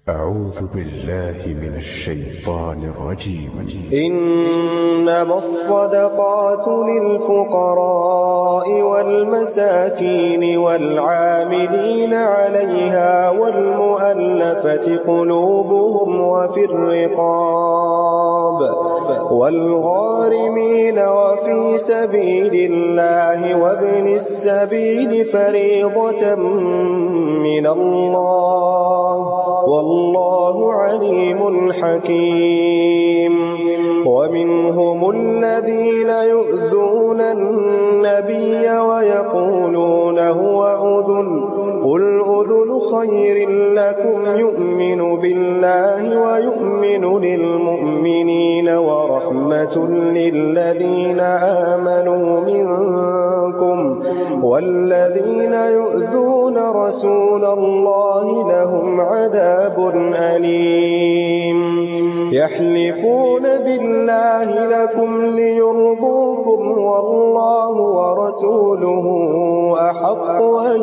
أعوذ بالله من الشيطان الرجيم. إنما الصدقات للفقراء والمساكين والعاملين عليها والمؤلفة قلوبهم وفي الرقاب والغارمين وفي سبيل الله وابن السبيل فريضة من الله والله عليم حكيم. ومنهم الذين يؤذون النبي ويقولون هو أذن قل أذن خير لكم يؤمن بالله ويؤمن للمؤمنين ورحمة للذين آمنوا منكم والذين يؤذون رسول الله لهم عذاب أليم. يحلفون بالله لكم ليرضوكم والله ورسوله أحق أن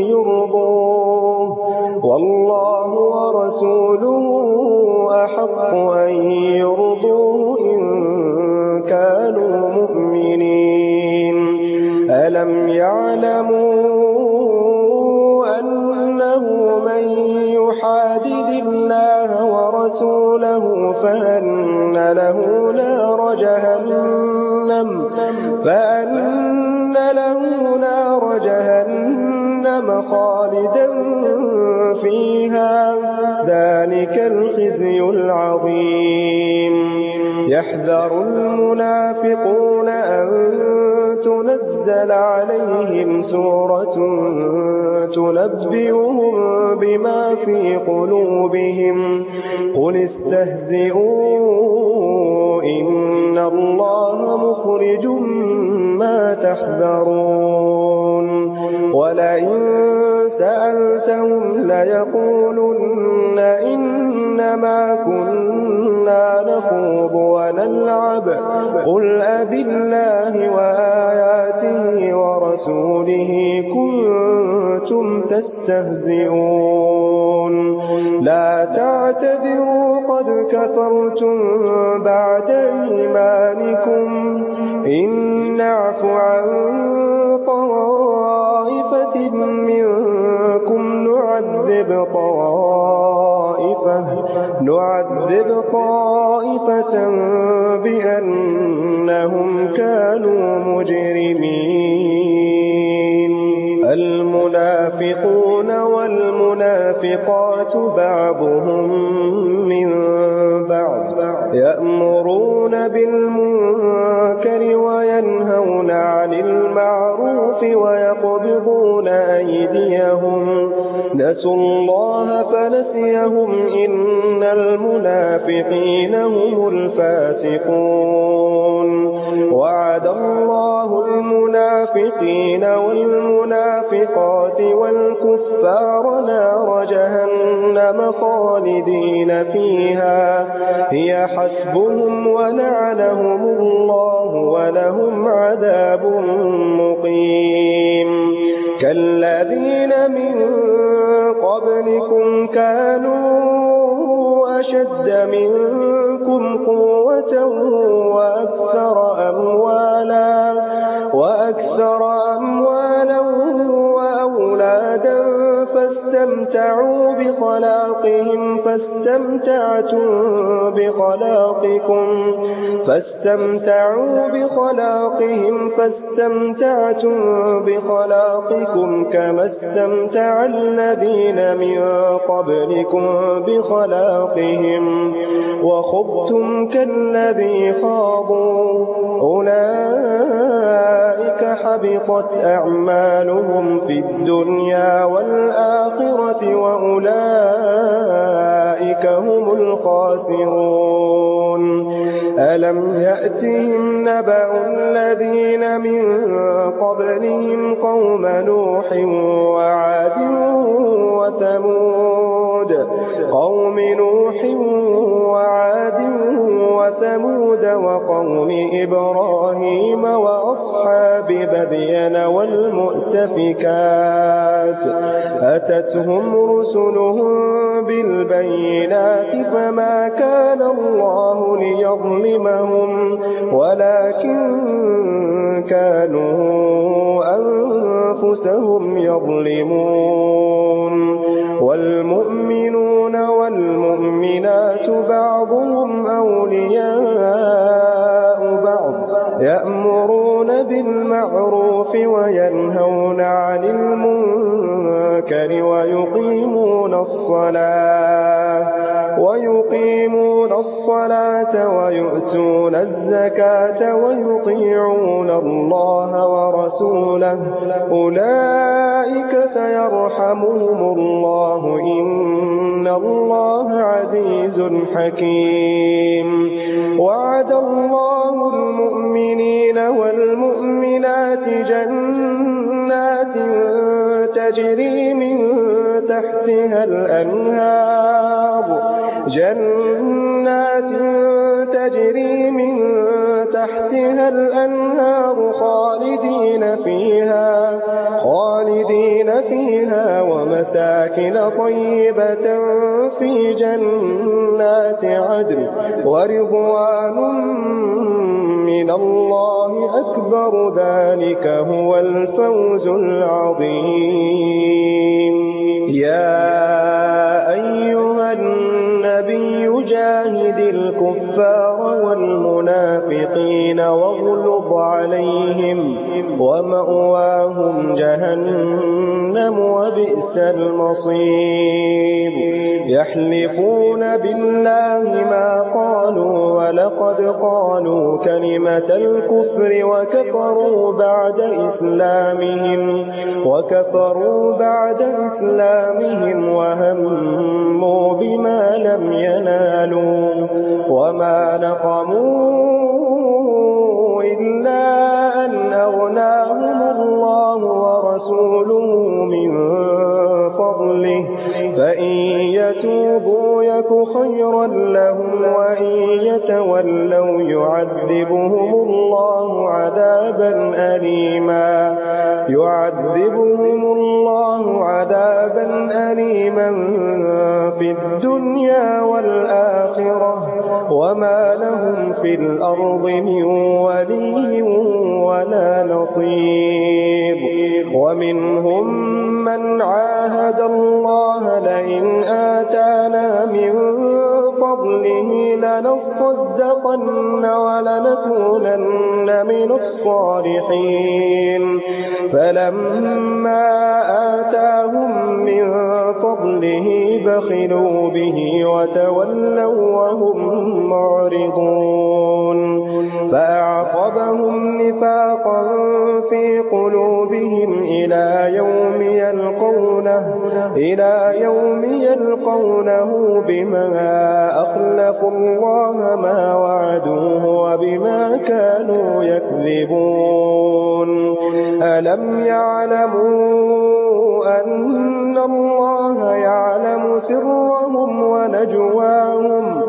يرضوه والله ورسوله أحق أن يرضوه إن كانوا مؤمنين. ألم يعلموا أنه من يحادد الله ورسوله فأن له نار جهنم خالدا فيها ذلك الخزي العظيم. يحذر المنافقون أن تنزل عليهم سورة تنبئهم بما في قلوبهم قل استهزئوا إن الله مخرج ما تحذرون. ولئن سألتهم ليقولن إنما كنا نخوض ونلعب قل أبالله وآياته ورسوله كنتم تستهزئون. لا تعتذروا قد كفرتم بعد إيمانكم إن نعف عن طائفة منكم نعذب طائفة بأنهم كانوا مجرمين. المنافقون والمنافقات بعضهم من بعض يأمرون بالمنكر وينهون عن المعروف ويقبضون أيديهم نسوا الله فنسيهم إن المنافقين هم الفاسقون. وعد الله المنافقين والمنافقات والكفار نار جهنم خالدين فيها هي حسبهم ولعنهم الله ولهم عذاب مقيم. كالذين من قبلكم كانوا أشد منكم قوة وأكثر أموالا وأولادا فاستمتعوا بخلاقهم فاستمتعتم بخلاقكم كما استمتع الذين من قبلكم بخلاقهم وخضتم كالذي خاضوا أولئك حبطت أعمالهم في الدنيا والآخرة وأولئك هم الخاسرون. ألم يأتهم نبأ الذين من قبلهم قوم نوح وعاد وثمود قوم نوح وعاد وثمود وقوم إبراهيم وأصحاب مدين والمؤتفكات أتتهم رسلهم بالبينات فما كان الله ليظلمهم ولكن كانوا أنفسهم يظلمون والمؤمنون والمؤمنات بعضهم أولياء بعض يأمرون بالمعروف وينهون عن المنكر ويقيمون الصلاة ويؤتون الزكاة ويطيعون الله ورسوله أولئك سيرحمهم الله إن الله عزيز حكيم وعد الله المؤمنين والمؤمنات جنات تجري من تحتها الأنهار خالدين فيها ومساكن طيبة في جنات عدن ورضوان من الله أكبر ذلك هو الفوز العظيم يا أيها النبي جاهد الكفار والمنافقين واغلظ عليهم ومأواهم جهنم وبئس المصير يحلفون بالله ما قالوا ولقد قالوا كلمة الكفر وكفروا بعد إسلامهم وهموا بما لم ينالوا وما نقموا إلا أن أغناهم الله ورسوله من فضله فإن يتوبوا يك خيرا لهم وإن يتولوا يعذبهم الله عذابا أليما في الدنيا والآخرة وما لهم في الأرض من ولي ولا نصير ومنهم من عاهد الله لئن آتانا من فضله لنصدقن ولنكونن من الصالحين فلما آتاهم من فضله بخلوا به وتولوا وهم معرضون فأعقبهم نفاقا في قلوبهم إلى يوم يلقونه بما أخلفوا الله ما وعدوه وبما كانوا يكذبون ألم يعلموا أن الله يعلم سرهم ونجواهم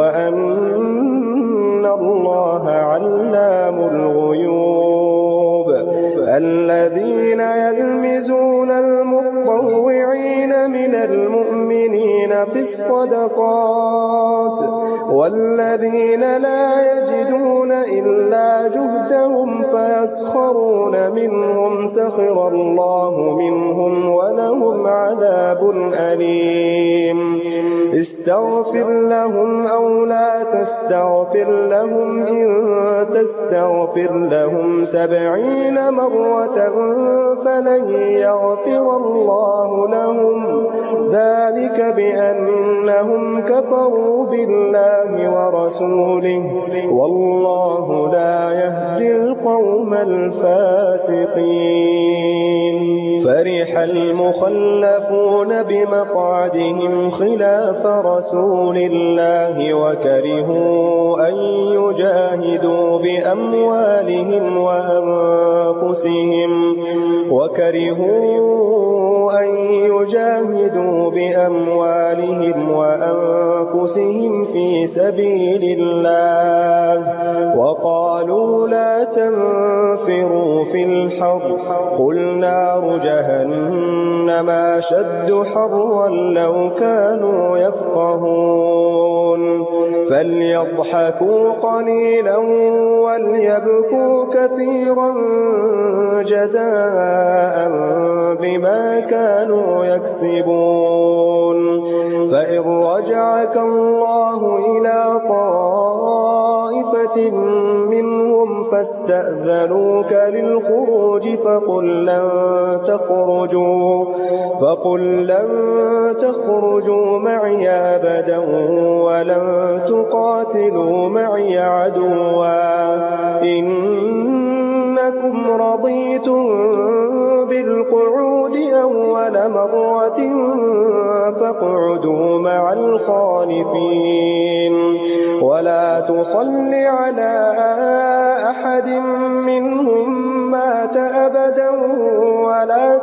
وأن الله علام الغيوب الذين يلمزون المطوعين من المؤمنين في الصدقات والذين لا يجدون إلا جهدهم فيسخرون منهم سخر الله منهم ولهم عذاب أليم استغفر لهم أو لا تستغفر لهم إن تستغفر لهم 70 مرة فلن يغفر الله لهم ذلك بأنهم كفروا بالله ورسوله والله لا يهدي القوم الفاسقين فرح المخلفون بمقعدهم خلاف رسول الله وكرهوا أن يجاهدوا بأموالهم وأنفسهم وكرهوا أن يجاهدوا بأموالهم وأنفسهم في سبيل الله وقالوا لا تنفروا في الحر قل نار جهنم أشد حرا لو كانوا يفقهون فليضحكوا قليلا وليبكوا كثيرا جزاء بما كانوا يكسبون فإن رجعك الله إلى طائفة منهم فاستأذنوك للخروج فقل لن تخرجوا معي أبدا ولن تقاتلوا معي عدوا إنكم رضيتم بالقعود أول مرة فاقعدوا مع الخالفين ولا تصل على أحد منهم مات أبدا ولا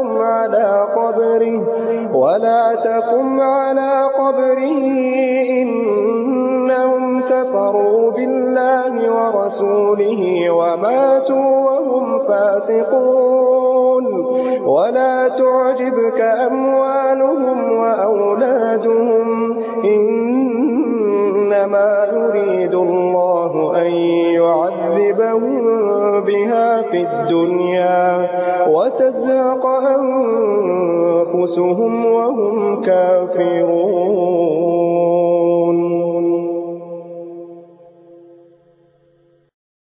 تقم على قبره إنهم كفروا بالله ورسوله وماتوا وهم فاسقون ولا تعجبك أموالهم وأولادهم إنما يريد الله أن يعذبهم بها في الدنيا وتزهق أنفسهم وهم كافرون